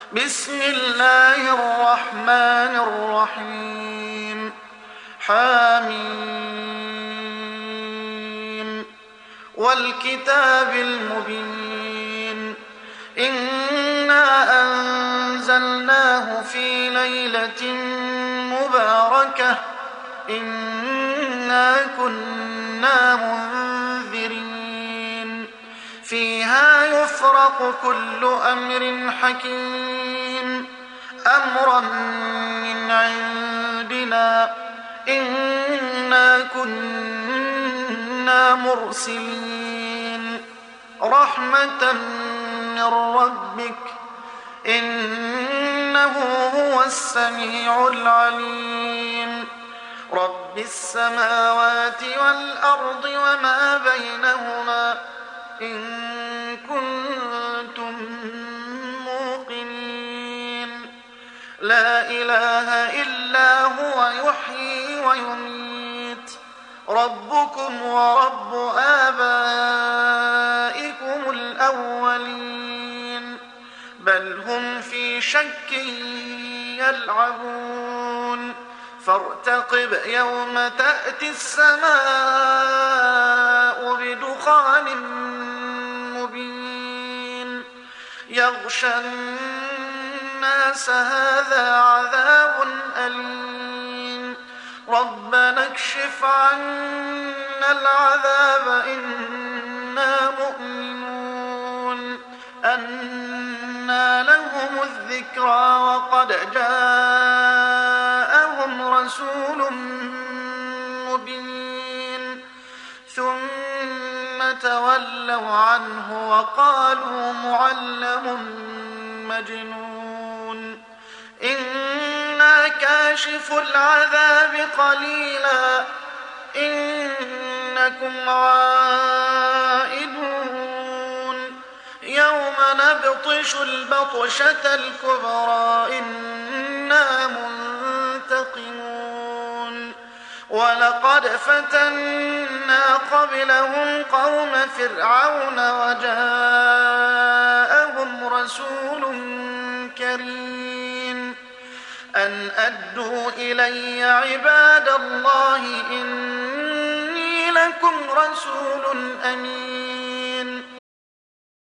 بسم الله الرحمن الرحيم حم والكتاب المبين إنا أنزلناه في ليلة مباركة إنا كنا منذرين فيها يفرق كل أمر حكيم أمرا من عندنا إنا كنا مرسلين رحمة من ربك إنه هو السميع العليم رب السماوات والأرض وما بينهما إن كنتم موقنين لا إله إلا هو يحيي ويميت ربكم ورب آبائكم الأولين بل هم في شك يلعبون فارتقب يوم تأتي السماء بدخان مبين يغشى الناس هذا عذاب أليم ربنا اكشف عنا العذاب إنا مؤمنون أنى لهم الذكرى وقد جاءهم رسول مبين ثم تولوا عنه وقالوا معلم مجنون إنا كاشف العذاب قليلا إنكم عائدون يوم نبطش البطشة الكبرى إنا منتقمون ولقد فتنا قبلهم قوم فرعون وجاءهم رسول كريم أن أدوا إلي عباد الله إني لكم رسول أمين